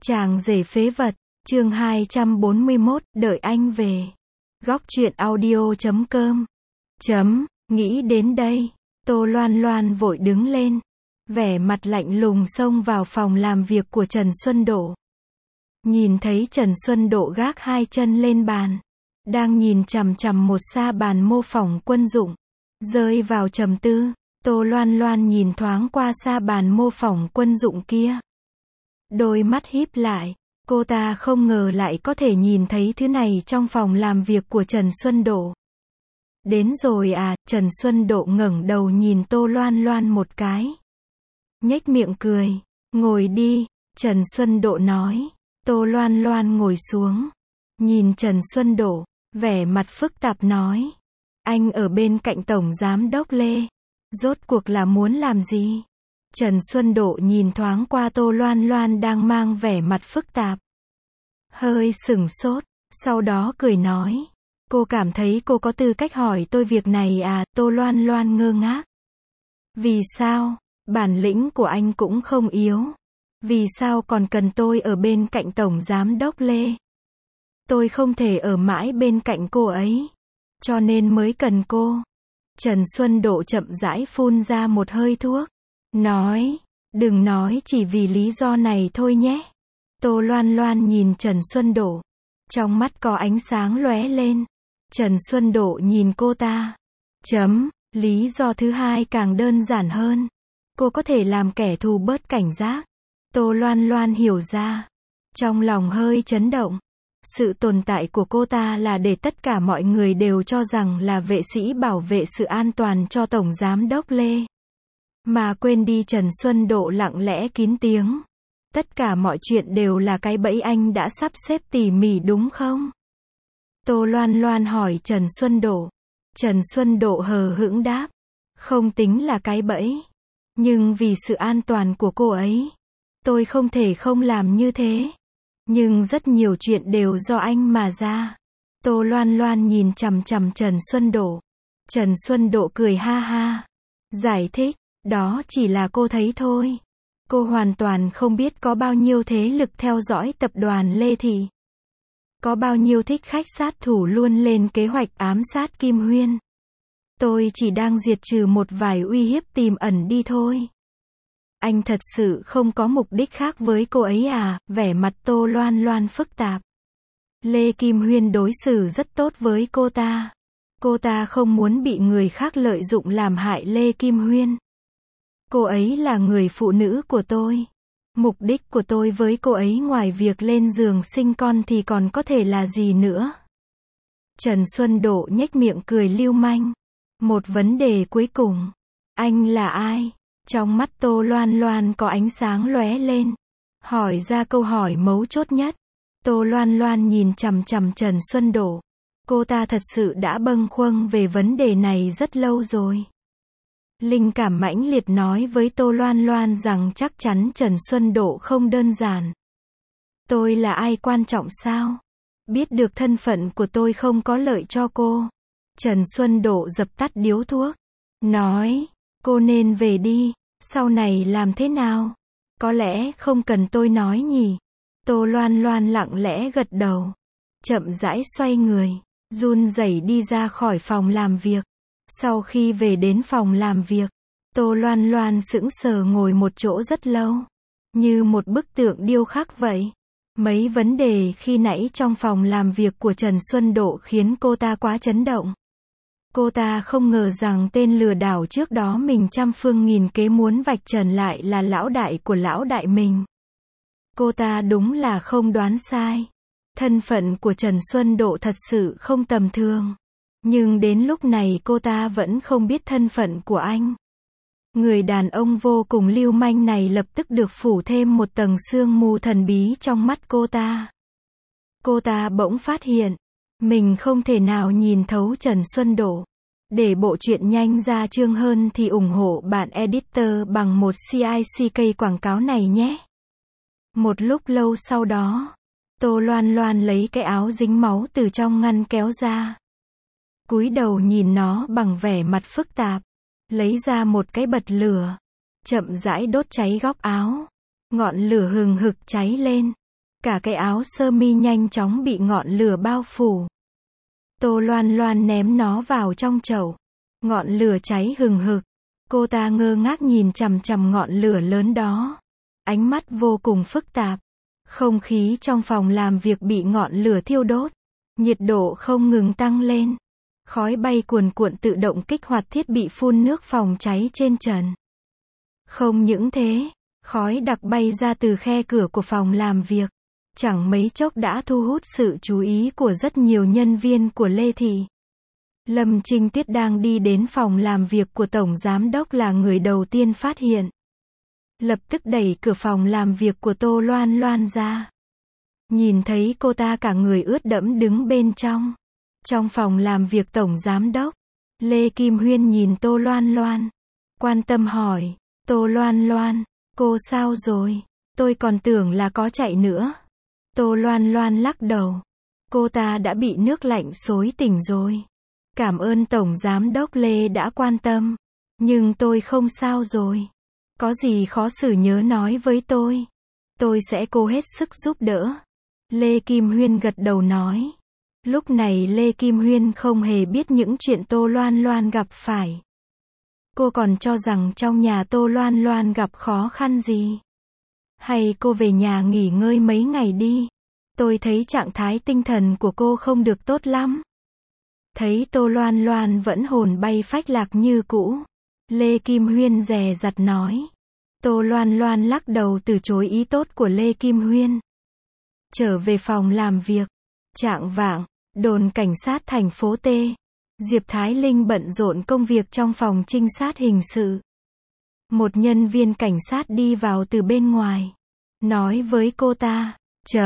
Chàng rể phế vật, chương 241, đợi anh về. Góc truyện audio.com. Nghĩ đến đây, Tô Loan Loan vội đứng lên, vẻ mặt lạnh lùng xông vào phòng làm việc của Trần Xuân Độ. Nhìn thấy Trần Xuân Độ gác hai chân lên bàn, đang nhìn chằm chằm một sa bàn mô phỏng quân dụng, rơi vào trầm tư. Tô Loan Loan nhìn thoáng qua sa bàn mô phỏng quân dụng kia. Đôi mắt híp lại, cô ta không ngờ lại có thể nhìn thấy thứ này trong phòng làm việc của Trần Xuân Độ. Đến rồi à, Trần Xuân Độ ngẩng đầu nhìn Tô Loan Loan một cái. Nhếch miệng cười, ngồi đi, Trần Xuân Độ nói. Tô Loan Loan ngồi xuống, nhìn Trần Xuân Độ, vẻ mặt phức tạp nói. Anh ở bên cạnh Tổng Giám Đốc Lê, rốt cuộc là muốn làm gì? Trần Xuân Độ nhìn thoáng qua Tô Loan Loan đang mang vẻ mặt phức tạp. Hơi sửng sốt, sau đó cười nói. Cô cảm thấy cô có tư cách hỏi tôi việc này à? Tô Loan Loan ngơ ngác. Vì sao? Bản lĩnh của anh cũng không yếu. Vì sao còn cần tôi ở bên cạnh Tổng Giám Đốc Lê? Tôi không thể ở mãi bên cạnh cô ấy, cho nên mới cần cô. Trần Xuân Độ chậm rãi phun ra một hơi thuốc, nói, đừng nói chỉ vì lý do này thôi nhé. Tô Loan Loan nhìn Trần Xuân Độ, trong mắt có ánh sáng lóe lên. Trần Xuân Độ nhìn cô ta. Lý do thứ hai càng đơn giản hơn. Cô có thể làm kẻ thù bớt cảnh giác. Tô Loan Loan hiểu ra. Trong lòng hơi chấn động. Sự tồn tại của cô ta là để tất cả mọi người đều cho rằng là vệ sĩ bảo vệ sự an toàn cho Tổng Giám Đốc Lê. Mà quên đi Trần Xuân Độ lặng lẽ kín tiếng. Tất cả mọi chuyện đều là cái bẫy anh đã sắp xếp tỉ mỉ đúng không? Tô Loan Loan hỏi Trần Xuân Độ. Trần Xuân Độ hờ hững đáp. Không tính là cái bẫy. Nhưng vì sự an toàn của cô ấy, tôi không thể không làm như thế. Nhưng rất nhiều chuyện đều do anh mà ra. Tô Loan Loan nhìn chằm chằm Trần Xuân Độ. Trần Xuân Độ cười ha ha. Giải thích, đó chỉ là cô thấy thôi. Cô hoàn toàn không biết có bao nhiêu thế lực theo dõi tập đoàn Lê Thị. Có bao nhiêu thích khách sát thủ luôn lên kế hoạch ám sát Kim Huyên. Tôi chỉ đang diệt trừ một vài uy hiếp tiềm ẩn đi thôi. Anh thật sự không có mục đích khác với cô ấy à? Vẻ mặt Tô Loan Loan phức tạp. Lê Kim Huyên đối xử rất tốt với cô ta. Cô ta không muốn bị người khác lợi dụng làm hại Lê Kim Huyên. Cô ấy là người phụ nữ của tôi. Mục đích của tôi với cô ấy ngoài việc lên giường sinh con thì còn có thể là gì nữa? Trần Xuân Độ nhếch miệng cười lưu manh. Một vấn đề cuối cùng. Anh là ai? Trong mắt Tô Loan Loan có ánh sáng lóe lên. Hỏi ra câu hỏi mấu chốt nhất. Tô Loan Loan nhìn chằm chằm Trần Xuân Độ. Cô ta thật sự đã bâng khuâng về vấn đề này rất lâu rồi. Linh cảm mãnh liệt nói với Tô Loan Loan rằng chắc chắn Trần Xuân Độ không đơn giản. Tôi là ai quan trọng sao? Biết được thân phận của tôi không có lợi cho cô. Trần Xuân Độ dập tắt điếu thuốc. Nói, cô nên về đi, sau này làm thế nào? Có lẽ không cần tôi nói nhỉ? Tô Loan Loan lặng lẽ gật đầu. Chậm rãi xoay người, run rẩy đi ra khỏi phòng làm việc. Sau khi về đến phòng làm việc, Tô Loan Loan sững sờ ngồi một chỗ rất lâu. Như một bức tượng điêu khắc vậy. Mấy vấn đề khi nãy trong phòng làm việc của Trần Xuân Độ khiến cô ta quá chấn động. Cô ta không ngờ rằng tên lừa đảo trước đó mình trăm phương nghìn kế muốn vạch trần lại là lão đại của lão đại mình. Cô ta đúng là không đoán sai. Thân phận của Trần Xuân Độ thật sự không tầm thường. Nhưng đến lúc này cô ta vẫn không biết thân phận của anh. Người đàn ông vô cùng lưu manh này lập tức được phủ thêm một tầng sương mù thần bí trong mắt cô ta. Cô ta bỗng phát hiện, mình không thể nào nhìn thấu Trần Xuân Độ. Để bộ truyện nhanh ra chương hơn thì ủng hộ bạn editor bằng một CICK quảng cáo này nhé. Một lúc lâu sau đó, Tô Loan Loan lấy cái áo dính máu từ trong ngăn kéo ra. Cúi đầu nhìn nó bằng vẻ mặt phức tạp. Lấy ra một cái bật lửa. Chậm rãi đốt cháy góc áo. Ngọn lửa hừng hực cháy lên. Cả cái áo sơ mi nhanh chóng bị ngọn lửa bao phủ. Tô Loan Loan ném nó vào trong chậu. Ngọn lửa cháy hừng hực. Cô ta ngơ ngác nhìn chằm chằm ngọn lửa lớn đó. Ánh mắt vô cùng phức tạp. Không khí trong phòng làm việc bị ngọn lửa thiêu đốt. Nhiệt độ không ngừng tăng lên. Khói bay cuồn cuộn tự động kích hoạt thiết bị phun nước phòng cháy trên trần. Không những thế, khói đặc bay ra từ khe cửa của phòng làm việc. Chẳng mấy chốc đã thu hút sự chú ý của rất nhiều nhân viên của Lê Thị. Lâm Trinh Tuyết đang đi đến phòng làm việc của Tổng Giám Đốc là người đầu tiên phát hiện. Lập tức đẩy cửa phòng làm việc của Tô Loan Loan ra. Nhìn thấy cô ta cả người ướt đẫm đứng bên trong. Trong phòng làm việc Tổng Giám Đốc, Lê Kim Huyên nhìn Tô Loan Loan. Quan tâm hỏi, Tô Loan Loan, cô sao rồi? Tôi còn tưởng là có chạy nữa. Tô Loan Loan lắc đầu. Cô ta đã bị nước lạnh xối tỉnh rồi. Cảm ơn Tổng Giám Đốc Lê đã quan tâm. Nhưng tôi không sao rồi. Có gì khó xử nhớ nói với tôi. Tôi sẽ cố hết sức giúp đỡ. Lê Kim Huyên gật đầu nói. Lúc này Lê Kim Huyên không hề biết những chuyện Tô Loan Loan gặp phải. Cô còn cho rằng trong nhà Tô Loan Loan gặp khó khăn gì. Hay cô về nhà nghỉ ngơi mấy ngày đi. Tôi thấy trạng thái tinh thần của cô không được tốt lắm. Thấy Tô Loan Loan vẫn hồn bay phách lạc như cũ. Lê Kim Huyên dè dặt nói. Tô Loan Loan lắc đầu từ chối ý tốt của Lê Kim Huyên. Trở về phòng làm việc. Chạng vạng, đồn cảnh sát thành phố T. Diệp Thái Linh bận rộn công việc trong phòng trinh sát hình sự. Một nhân viên cảnh sát đi vào từ bên ngoài. Nói với cô ta.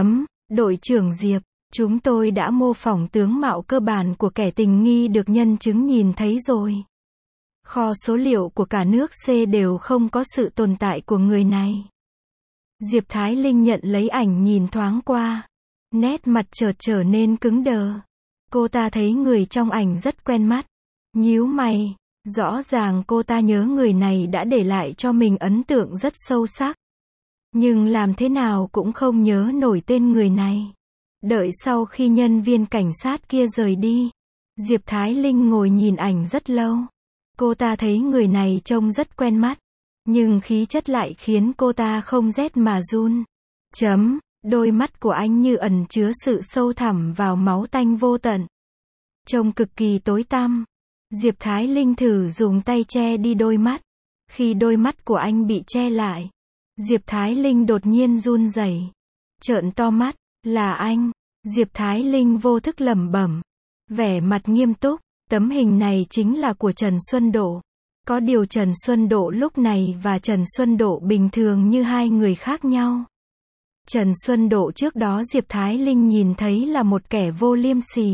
Đội trưởng Diệp, chúng tôi đã mô phỏng tướng mạo cơ bản của kẻ tình nghi được nhân chứng nhìn thấy rồi. Kho số liệu của cả nước C đều không có sự tồn tại của người này. Diệp Thái Linh nhận lấy ảnh nhìn thoáng qua. Nét mặt chợt trở nên cứng đờ. Cô ta thấy người trong ảnh rất quen mắt. Nhíu mày. Rõ ràng cô ta nhớ người này đã để lại cho mình ấn tượng rất sâu sắc. Nhưng làm thế nào cũng không nhớ nổi tên người này. Đợi sau khi nhân viên cảnh sát kia rời đi, Diệp Thái Linh ngồi nhìn ảnh rất lâu. Cô ta thấy người này trông rất quen mắt. Nhưng khí chất lại khiến cô ta không rét mà run. Đôi mắt của anh như ẩn chứa sự sâu thẳm vào máu tanh vô tận. Trông cực kỳ tối tăm. Diệp Thái Linh thử dùng tay che đi đôi mắt. Khi đôi mắt của anh bị che lại, Diệp Thái Linh đột nhiên run rẩy. Trợn to mắt, là anh. Diệp Thái Linh vô thức lẩm bẩm. Vẻ mặt nghiêm túc, tấm hình này chính là của Trần Xuân Độ. Có điều Trần Xuân Độ lúc này và Trần Xuân Độ bình thường như hai người khác nhau. Trần Xuân Độ trước đó Diệp Thái Linh nhìn thấy là một kẻ vô liêm sỉ.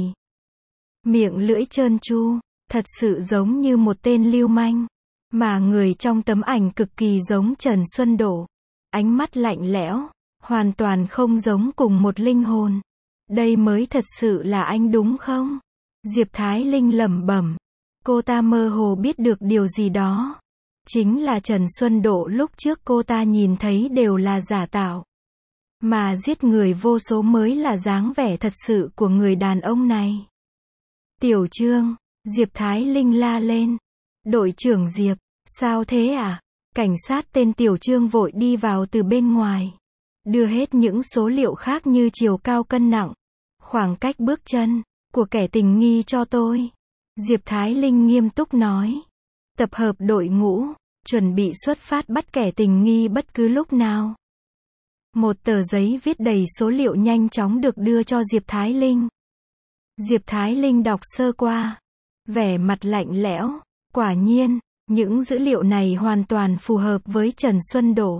Miệng lưỡi trơn tru, thật sự giống như một tên lưu manh. Mà người trong tấm ảnh cực kỳ giống Trần Xuân Độ. Ánh mắt lạnh lẽo, hoàn toàn không giống cùng một linh hồn. Đây mới thật sự là anh đúng không? Diệp Thái Linh lẩm bẩm. Cô ta mơ hồ biết được điều gì đó. Chính là Trần Xuân Độ lúc trước cô ta nhìn thấy đều là giả tạo. Mà giết người vô số mới là dáng vẻ thật sự của người đàn ông này. Tiểu Trương, Diệp Thái Linh la lên. Đội trưởng Diệp, sao thế à? Cảnh sát tên Tiểu Trương vội đi vào từ bên ngoài. Đưa hết những số liệu khác như chiều cao cân nặng, khoảng cách bước chân, của kẻ tình nghi cho tôi. Diệp Thái Linh nghiêm túc nói. Tập hợp đội ngũ, chuẩn bị xuất phát bắt kẻ tình nghi bất cứ lúc nào. Một tờ giấy viết đầy số liệu nhanh chóng được đưa cho Diệp Thái Linh. Diệp Thái Linh đọc sơ qua. Vẻ mặt lạnh lẽo. Quả nhiên, những dữ liệu này hoàn toàn phù hợp với Trần Xuân Độ.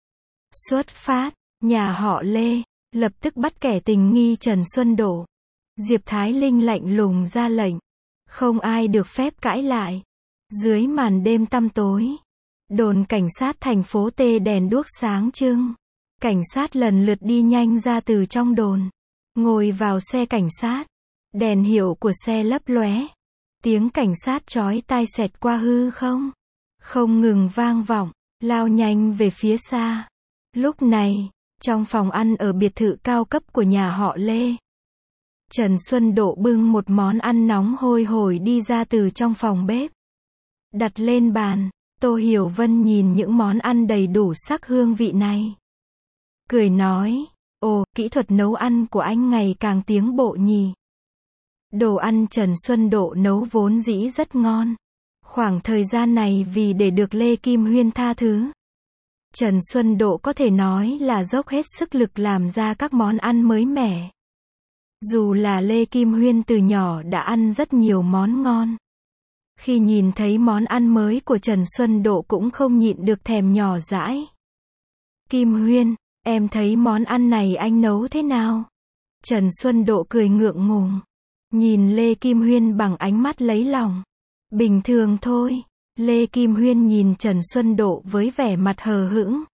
Xuất phát, nhà họ Lê, lập tức bắt kẻ tình nghi Trần Xuân Độ. Diệp Thái Linh lạnh lùng ra lệnh. Không ai được phép cãi lại. Dưới màn đêm tăm tối, đồn cảnh sát thành phố T đèn đuốc sáng trưng. Cảnh sát lần lượt đi nhanh ra từ trong đồn. Ngồi vào xe cảnh sát. Đèn hiệu của xe lấp lóe. Tiếng cảnh sát chói tai xẹt qua hư không. Không ngừng vang vọng, lao nhanh về phía xa. Lúc này, Trong phòng ăn ở biệt thự cao cấp của nhà họ Lê, Trần Xuân Độ bưng một món ăn nóng hôi hổi đi ra từ trong phòng bếp, đặt lên bàn. Tô Hiểu Vân nhìn những món ăn đầy đủ sắc hương vị này, cười nói, ồ, kỹ thuật nấu ăn của anh ngày càng tiến bộ nhỉ. Đồ ăn Trần Xuân Độ nấu vốn dĩ rất ngon. Khoảng thời gian này vì để được Lê Kim Huyên tha thứ, Trần Xuân Độ có thể nói là dốc hết sức lực làm ra các món ăn mới mẻ. Dù là Lê Kim Huyên từ nhỏ đã ăn rất nhiều món ngon, khi nhìn thấy món ăn mới của Trần Xuân Độ cũng không nhịn được thèm nhỏ dãi. Kim Huyên, em thấy món ăn này anh nấu thế nào? Trần Xuân Độ cười ngượng ngùng, nhìn Lê Kim Huyên bằng ánh mắt lấy lòng. Bình thường thôi. Lê Kim Huyên nhìn Trần Xuân Độ với vẻ mặt hờ hững,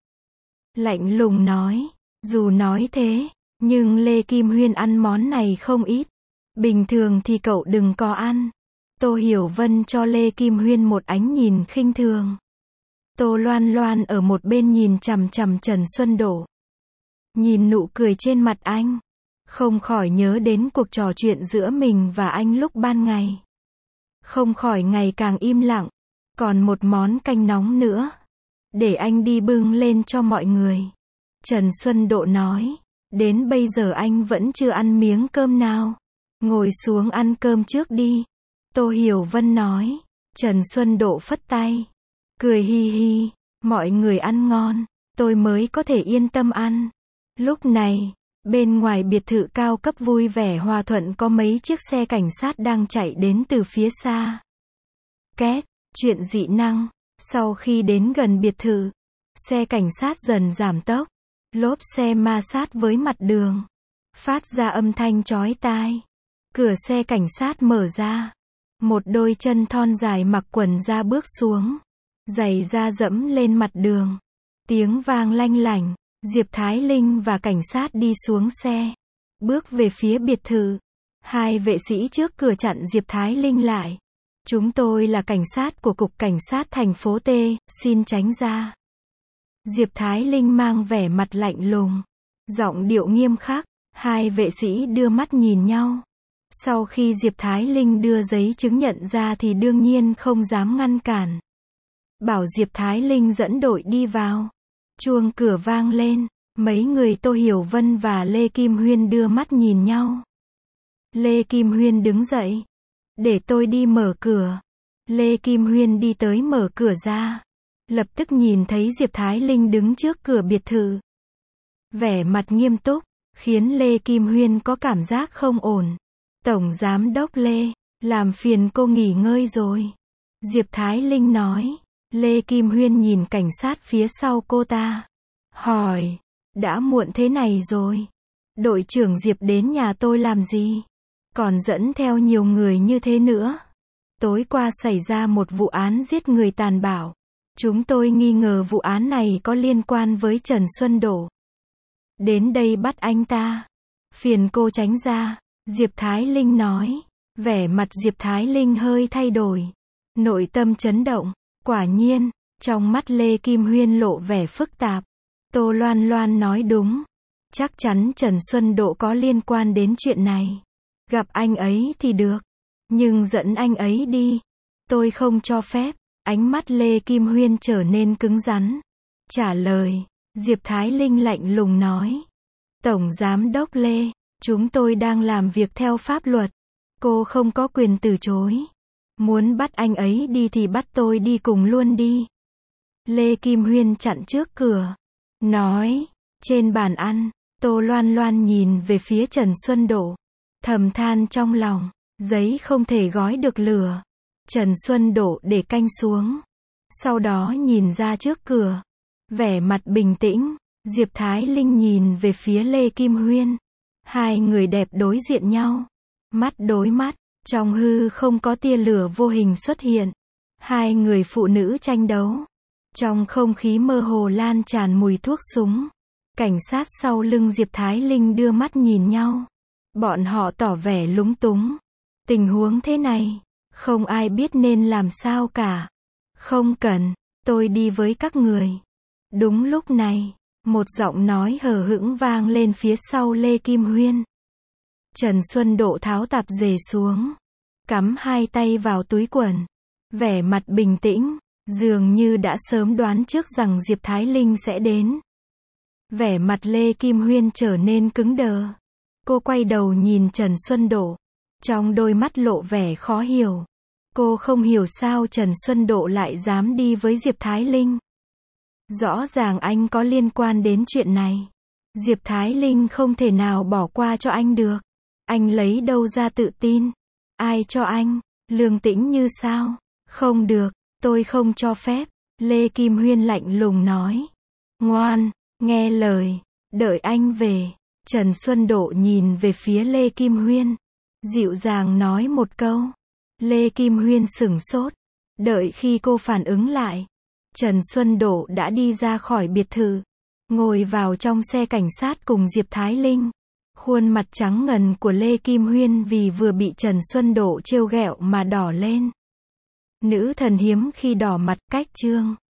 lạnh lùng nói. Dù nói thế, nhưng Lê Kim Huyên ăn món này không ít. Bình thường thì cậu đừng có ăn. Tô Hiểu Vân cho Lê Kim Huyên một ánh nhìn khinh thường. Tô Loan Loan ở một bên nhìn chằm chằm Trần Xuân Độ. Nhìn nụ cười trên mặt anh, không khỏi nhớ đến cuộc trò chuyện giữa mình và anh lúc ban ngày. Không khỏi ngày càng im lặng. Còn một món canh nóng nữa, để anh đi bưng lên cho mọi người. Trần Xuân Độ nói, đến bây giờ anh vẫn chưa ăn miếng cơm nào. Ngồi xuống ăn cơm trước đi. Tô Hiểu Vân nói. Trần Xuân Độ phất tay, cười hi hi, mọi người ăn ngon, tôi mới có thể yên tâm ăn. Lúc này, bên ngoài biệt thự cao cấp vui vẻ hòa thuận có mấy chiếc xe cảnh sát đang chạy đến từ phía xa. Két, chuyện dị năng. Sau khi đến gần biệt thự, xe cảnh sát dần giảm tốc, lốp xe ma sát với mặt đường, phát ra âm thanh chói tai. Cửa xe cảnh sát mở ra, một đôi chân thon dài mặc quần da bước xuống, giày da dẫm lên mặt đường. Tiếng vang lanh lảnh, Diệp Thái Linh và cảnh sát đi xuống xe, bước về phía biệt thự. Hai vệ sĩ trước cửa chặn Diệp Thái Linh lại. Chúng tôi là cảnh sát của Cục Cảnh sát thành phố T, xin tránh ra. Diệp Thái Linh mang vẻ mặt lạnh lùng, giọng điệu nghiêm khắc. Hai vệ sĩ đưa mắt nhìn nhau. Sau khi Diệp Thái Linh đưa giấy chứng nhận ra thì đương nhiên không dám ngăn cản. Bảo Diệp Thái Linh dẫn đội đi vào. Chuông cửa vang lên, mấy người Tô Hiểu Vân và Lê Kim Huyên đưa mắt nhìn nhau. Lê Kim Huyên đứng dậy. Để tôi đi mở cửa. Lê Kim Huyên đi tới mở cửa ra. Lập tức nhìn thấy Diệp Thái Linh đứng trước cửa biệt thự. Vẻ mặt nghiêm túc, khiến Lê Kim Huyên có cảm giác không ổn. Tổng Giám đốc Lê, làm phiền cô nghỉ ngơi rồi. Diệp Thái Linh nói. Lê Kim Huyên nhìn cảnh sát phía sau cô ta, hỏi, đã muộn thế này rồi, đội trưởng Diệp đến nhà tôi làm gì? Còn dẫn theo nhiều người như thế nữa. Tối qua xảy ra một vụ án giết người tàn bạo. Chúng tôi nghi ngờ vụ án này có liên quan với Trần Xuân Độ. Đến đây bắt anh ta. Phiền cô tránh ra. Diệp Thái Linh nói. Vẻ mặt Diệp Thái Linh hơi thay đổi. Nội tâm chấn động. Quả nhiên, trong mắt Lê Kim Huyên lộ vẻ phức tạp. Tô Loan Loan nói đúng. Chắc chắn Trần Xuân Độ có liên quan đến chuyện này. Gặp anh ấy thì được. Nhưng dẫn anh ấy đi. Tôi không cho phép. Ánh mắt Lê Kim Huyên trở nên cứng rắn. Trả lời. Diệp Thái Linh lạnh lùng nói. Tổng Giám đốc Lê, chúng tôi đang làm việc theo pháp luật. Cô không có quyền từ chối. Muốn bắt anh ấy đi thì bắt tôi đi cùng luôn đi. Lê Kim Huyên chặn trước cửa. Nói. Trên bàn ăn, Tô Loan Loan nhìn về phía Trần Xuân Độ. Thầm than trong lòng. Giấy không thể gói được lửa. Trần Xuân Độ để canh xuống. Sau đó nhìn ra trước cửa. Vẻ mặt bình tĩnh. Diệp Thái Linh nhìn về phía Lê Kim Huyên. Hai người đẹp đối diện nhau. Mắt đối mắt. Trong hư không có tia lửa vô hình xuất hiện. Hai người phụ nữ tranh đấu. Trong không khí mơ hồ lan tràn mùi thuốc súng. Cảnh sát sau lưng Diệp Thái Linh đưa mắt nhìn nhau. Bọn họ tỏ vẻ lúng túng. Tình huống thế này, không ai biết nên làm sao cả. Không cần, tôi đi với các người. Đúng lúc này, Một giọng nói hờ hững vang lên phía sau Lê Kim Huyên. Trần Xuân Độ tháo tạp dề xuống, cắm hai tay vào túi quần, vẻ mặt bình tĩnh, dường như đã sớm đoán trước rằng Diệp Thái Linh sẽ đến. Vẻ mặt Lê Kim Huyên trở nên cứng đờ. Cô quay đầu nhìn Trần Xuân Độ, trong đôi mắt lộ vẻ khó hiểu. Cô không hiểu sao Trần Xuân Độ lại dám đi với Diệp Thái Linh. Rõ ràng anh có liên quan đến chuyện này. Diệp Thái Linh không thể nào bỏ qua cho anh được. Anh lấy đâu ra tự tin? Ai cho anh? Lương Tĩnh Như sao? Không được, tôi không cho phép. Lê Kim Huyên lạnh lùng nói. Ngoan, nghe lời, đợi anh về. Trần Xuân Độ nhìn về phía Lê Kim Huyên, dịu dàng nói một câu. Lê Kim Huyên sửng sốt. Đợi khi cô phản ứng lại, Trần Xuân Độ đã đi ra khỏi biệt thự, ngồi vào trong xe cảnh sát cùng Diệp Thái Linh. Khuôn mặt trắng ngần của Lê Kim Huyên vì vừa bị Trần Xuân Độ trêu ghẹo mà đỏ lên. Nữ thần hiếm khi đỏ mặt, cách chương.